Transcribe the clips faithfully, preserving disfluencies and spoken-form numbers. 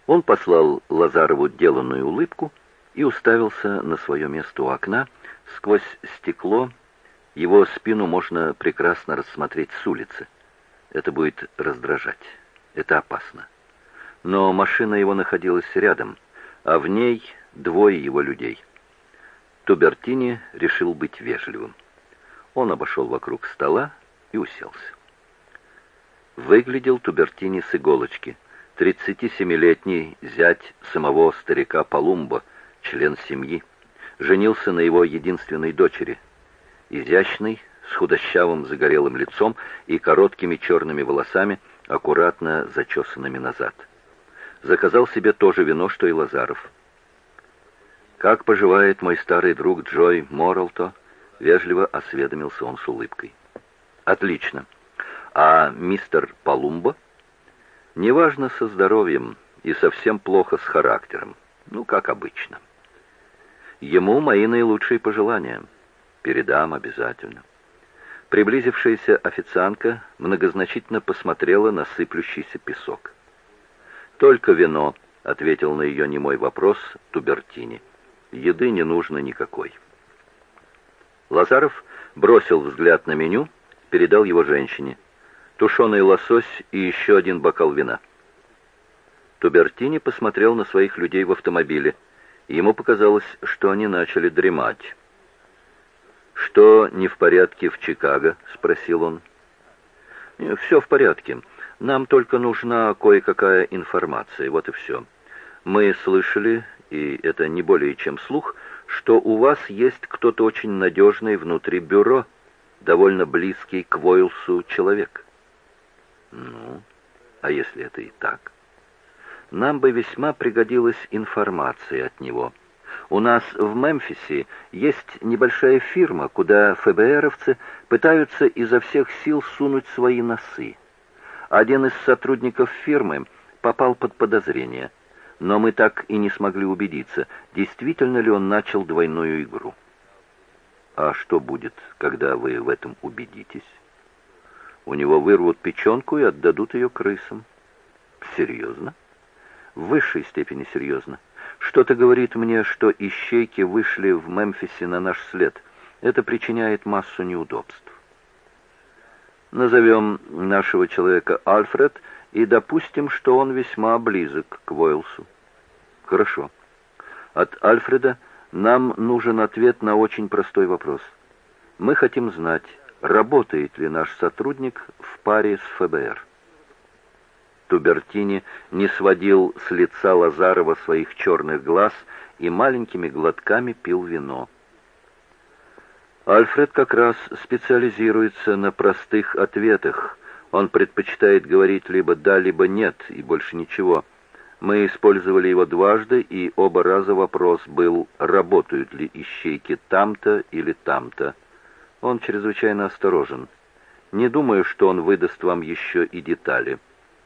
Он послал Лазарову деланную улыбку и уставился на свое место у окна. Сквозь стекло его спину можно прекрасно рассмотреть с улицы. Это будет раздражать. Это опасно. Но машина его находилась рядом, а в ней двое его людей. Тубертини решил быть вежливым. Он обошел вокруг стола и уселся. Выглядел Тубертини с иголочки. тридцатисемилетний зять самого старика Палумбо, член семьи, женился на его единственной дочери. Изящный, с худощавым загорелым лицом и короткими черными волосами, аккуратно зачесанными назад. Заказал себе то же вино, что и Лазаров. «Как поживает мой старый друг Джой Моралто?» — вежливо осведомился он с улыбкой. «Отлично. А мистер Палумбо?» «Неважно со здоровьем и совсем плохо с характером. Ну, как обычно. Ему мои наилучшие пожелания. Передам обязательно». Приблизившаяся официантка многозначительно посмотрела на сыплющийся песок. «Только вино», — ответил на ее немой вопрос Тубертини. «Еды не нужно никакой». Лазаров бросил взгляд на меню, передал его женщине. Тушеный лосось и еще один бокал вина. Тубертини посмотрел на своих людей в автомобиле. Ему показалось, что они начали дремать. «Что не в порядке в Чикаго?» — спросил он. «Все в порядке. Нам только нужна кое-какая информация, вот и все. Мы слышали, и это не более чем слух, что у вас есть кто-то очень надежный внутри бюро, довольно близкий к Войлсу человек». «Ну, а если это и так? Нам бы весьма пригодилась информация от него. У нас в Мемфисе есть небольшая фирма, куда ФБРовцы пытаются изо всех сил сунуть свои носы. Один из сотрудников фирмы попал под подозрение, но мы так и не смогли убедиться, действительно ли он начал двойную игру». «А что будет, когда вы в этом убедитесь?» «У него вырвут печенку и отдадут ее крысам». «Серьезно?» «В высшей степени серьезно. Что-то говорит мне, что ищейки вышли в Мемфисе на наш след. Это причиняет массу неудобств. Назовем нашего человека Альфред и допустим, что он весьма близок к Войлсу». «Хорошо. От Альфреда нам нужен ответ на очень простой вопрос. Мы хотим знать, работает ли наш сотрудник в паре с ФБР». Тубертини не сводил с лица Лазарова своих черных глаз и маленькими глотками пил вино. «Альфред как раз специализируется на простых ответах. Он предпочитает говорить либо «да», либо «нет», и больше ничего. Мы использовали его дважды, и оба раза вопрос был, работают ли ищейки там-то или там-то. Он чрезвычайно осторожен. Не думаю, что он выдаст вам еще и детали.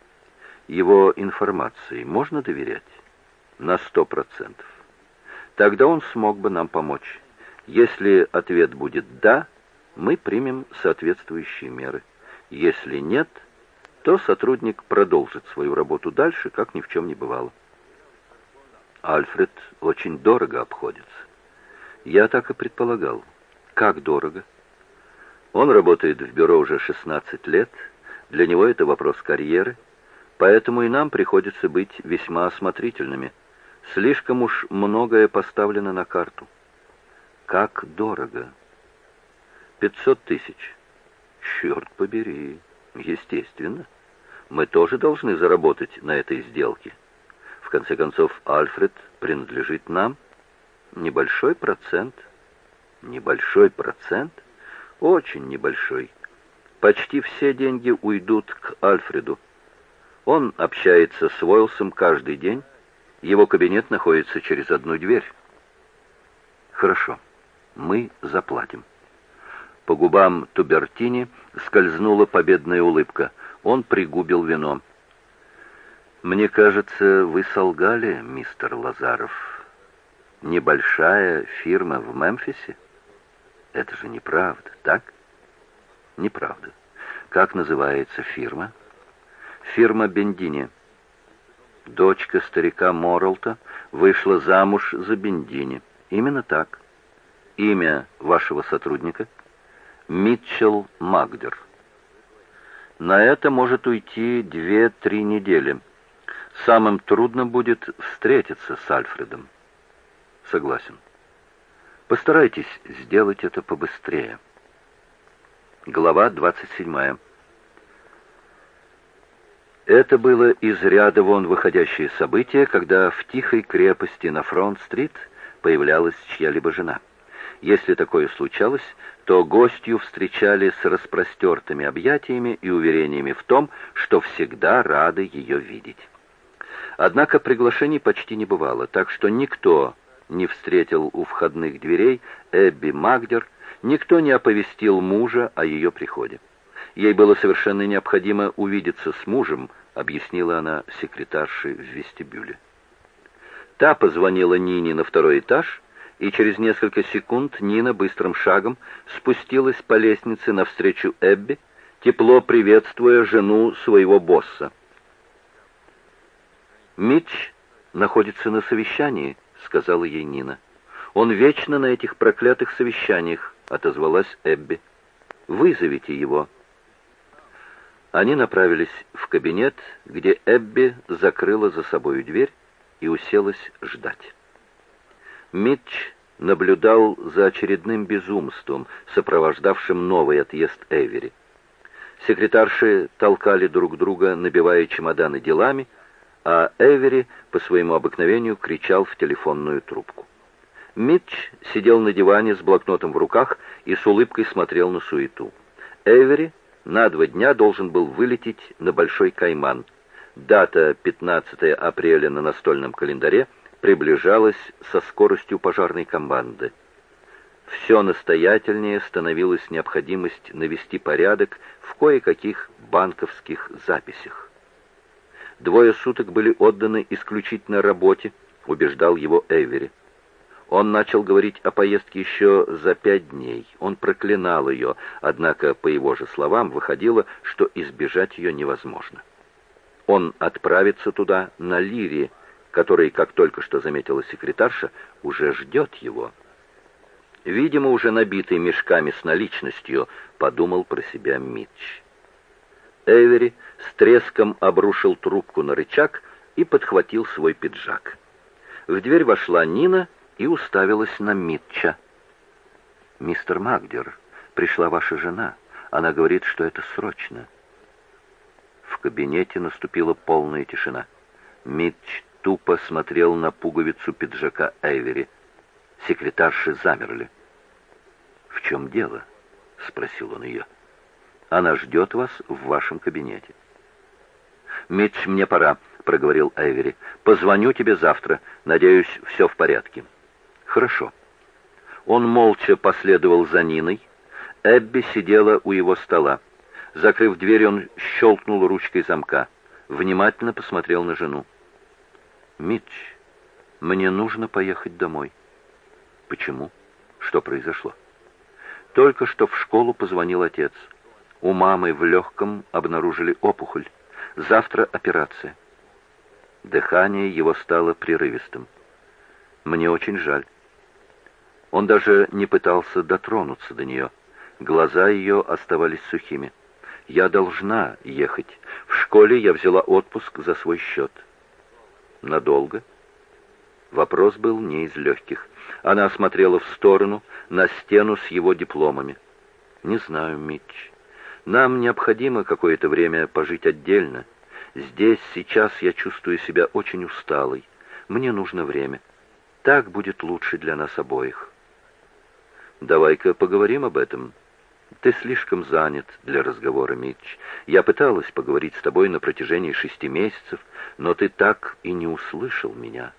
Его информации можно доверять? На сто процентов. Тогда он смог бы нам помочь. Если ответ будет «да», мы примем соответствующие меры. Если нет, то сотрудник продолжит свою работу дальше, как ни в чем не бывало. Альфред очень дорого обходится. Я так и предполагал. Как дорого? Он работает в бюро уже шестнадцать лет. Для него это вопрос карьеры. Поэтому и нам приходится быть весьма осмотрительными. Слишком уж многое поставлено на карту. Как дорого? Пятьсот тысяч. Черт побери. Естественно. Мы тоже должны заработать на этой сделке. В конце концов, Альфред принадлежит нам. Небольшой процент. Небольшой процент? Очень небольшой. Почти все деньги уйдут к Альфреду. Он общается с Войлсом каждый день. Его кабинет находится через одну дверь. Хорошо, мы заплатим. По губам Тубертини скользнула победная улыбка. Он пригубил вино. «Мне кажется, вы солгали, мистер Лазаров. Небольшая фирма в Мемфисе? Это же неправда, так?» «Неправда. Как называется фирма?» «Фирма Бендини». Дочка старика Моррелта вышла замуж за Бендини. Именно так. Имя вашего сотрудника? Митчелл Магдер. На это может уйти две-три недели. Самым трудно будет встретиться с Альфредом. Согласен. Постарайтесь сделать это побыстрее. Глава двадцать седьмая. Это было из ряда вон выходящее событие, когда в тихой крепости на Фронт-стрит появлялась чья-либо жена. Если такое случалось, то гостью встречали с распростертыми объятиями и уверениями в том, что всегда рады ее видеть. Однако приглашений почти не бывало, так что никто не встретил у входных дверей Эбби Магдер, никто не оповестил мужа о ее приходе. Ей было совершенно необходимо увидеться с мужем, объяснила она секретарше в вестибюле. Та позвонила Нине на второй этаж, и через несколько секунд Нина быстрым шагом спустилась по лестнице навстречу Эбби, тепло приветствуя жену своего босса. «Митч находится на совещании», — сказала ей Нина. «Он вечно на этих проклятых совещаниях», — отозвалась Эбби. «Вызовите его». Они направились в кабинет, где Эбби закрыла за собою дверь и уселась ждать. Митч наблюдал за очередным безумством, сопровождавшим новый отъезд Эвери. Секретарши толкали друг друга, набивая чемоданы делами, а Эвери по своему обыкновению кричал в телефонную трубку. Митч сидел на диване с блокнотом в руках и с улыбкой смотрел на суету. Эвери на два дня должен был вылететь на Большой Кайман. Дата пятнадцатое апреля на настольном календаре приближалась со скоростью пожарной команды. Все настоятельнее становилась необходимость навести порядок в кое-каких банковских записях. Двое суток были отданы исключительно работе, убеждал его Эвери. Он начал говорить о поездке еще за пять дней. Он проклинал ее, однако, по его же словам, выходило, что избежать ее невозможно. Он отправится туда на Лире, который, как только что заметила секретарша, уже ждет его. Видимо, уже набитый мешками с наличностью, подумал про себя Митч. Эвери с треском обрушил трубку на рычаг и подхватил свой пиджак. В дверь вошла Нина и уставилась на Митча. «Мистер Магдер, пришла ваша жена. Она говорит, что это срочно». В кабинете наступила полная тишина. Митч тупо смотрел на пуговицу пиджака Эвери. Секретарши замерли. «В чем дело?» — спросил он ее. «Она ждет вас в вашем кабинете». «Митч, мне пора», — проговорил Эвери. «Позвоню тебе завтра. Надеюсь, все в порядке». «Хорошо». Он молча последовал за Ниной. Эбби сидела у его стола. Закрыв дверь, он щелкнул ручкой замка. Внимательно посмотрел на жену. «Митч, мне нужно поехать домой». «Почему? Что произошло?» «Только что в школу позвонил отец. У мамы в легком обнаружили опухоль. Завтра операция». Дыхание его стало прерывистым. «Мне очень жаль». Он даже не пытался дотронуться до нее. Глаза ее оставались сухими. «Я должна ехать. В школе я взяла отпуск за свой счет». «Надолго?» Вопрос был не из легких. Она осмотрела в сторону, на стену с его дипломами. «Не знаю, Митч. Нам необходимо какое-то время пожить отдельно. Здесь, сейчас я чувствую себя очень усталой. Мне нужно время. Так будет лучше для нас обоих». «Давай-ка поговорим об этом. Ты слишком занят для разговора, Митч. Я пыталась поговорить с тобой на протяжении шести месяцев, но ты так и не услышал меня».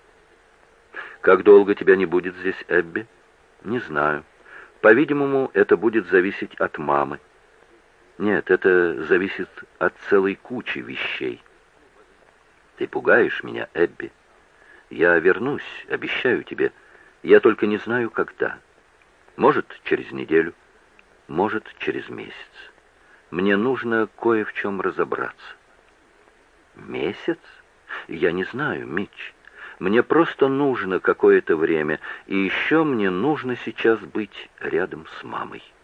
«Как долго тебя не будет здесь, Эбби?» «Не знаю. По-видимому, это будет зависеть от мамы». «Нет, это зависит от целой кучи вещей». «Ты пугаешь меня, Эбби. Я вернусь, обещаю тебе. Я только не знаю, когда. Может, через неделю, может, через месяц. Мне нужно кое в чем разобраться». «Месяц? Я не знаю, Митч. Мне просто нужно какое-то время, и еще мне нужно сейчас быть рядом с мамой.